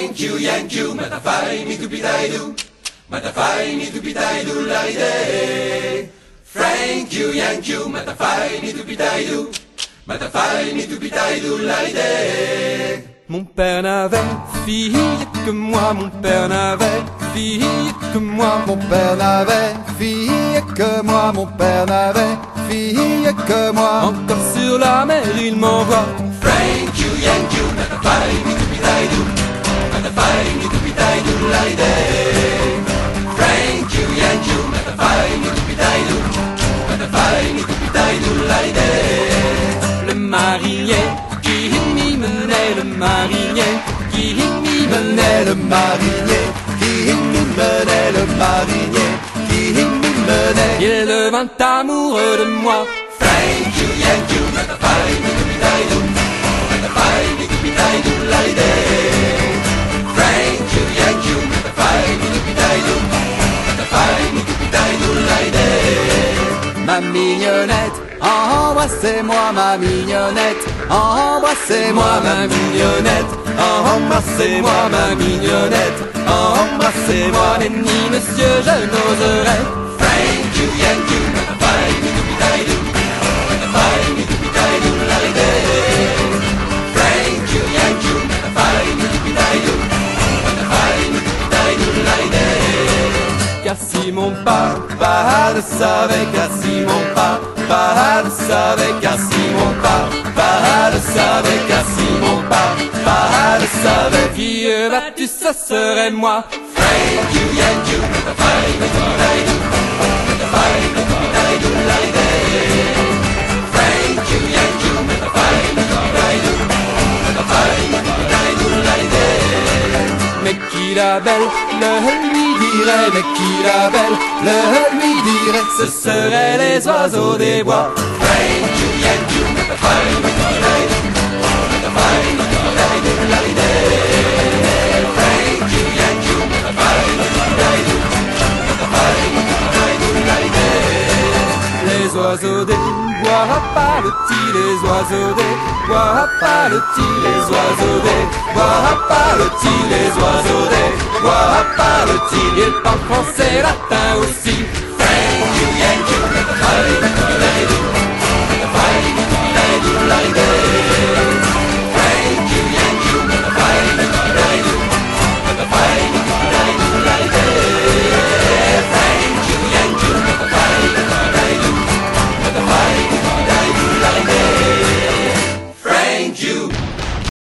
Thank you, yank you, matafai mi tupidaidu, matafai mi tupidaidu laide. Thank you, yank you, matafai mi tupidaidu, matafai mi tupidaidu laide. Mon père n'avait fille que moi, mon père n'avait fille que moi, Mon père n'avait fille que moi, mon père n'avait fille que moi. encore sur la mer il m'envoie. Thank you, yank you, matafai mi tupidaidu, matafai mi tupidaidu laide. Thank you, yank you, matafai mi tupidaidu, matafai mi tupidaidu laide. Le marinier qui m'y menait, le marinier qui m'y menait, Le marinier qui m'y menait, le marinier qui m'y menait. il devint amoureux de moi. Thank you, yank you, matafai mi tupidaidu, matafai mi tupidaidu laide. Thank you, yank you, matafai mi tupidaidu, matafai mi tupidaidu laide. Ma mignonnette, embrassez-moi ma mignonnette, embrassez-moi ma mignonnette, embrassez-moi ma mignonnette, embrassez-moi. Nenni monsieur je n'oserais. Thank you, yank you, matafai mi tupidaidu, matafai mi tupidaidu laide. Thank you, yank you, matafai mi tupidaidu, matafai mi tupidaidu laide. Car si mon papa le savait, car si mon papa le savait, car si mon papa le savait, car si mon papa le savait, qui battu ce serait moi. Thank you, yank you, matafai mi tupidaidu, matafai mi tupidaidu laide. Thank you, yank you, matafai mi tupidaidu, matafai mi tupidaidu laide. Mais qui la belle le lui dirait, mais qui la belle le lui dirait, ce seraient les oiseaux des bois. Thank you, yank you, matafai mi tupidaidu, matafai mi tupidaidu laide. Thank you, yank you, matafai mi tupidaidu, matafai mi tupidaidu laide. Les oiseaux des bois parlent-ils, les oiseaux des bois parlent-ils, les oiseaux des bois parlent-ils, les oiseaux des bois parlent-ils, ils parlent français, latin aussi. Thank you, yank you, matafai mi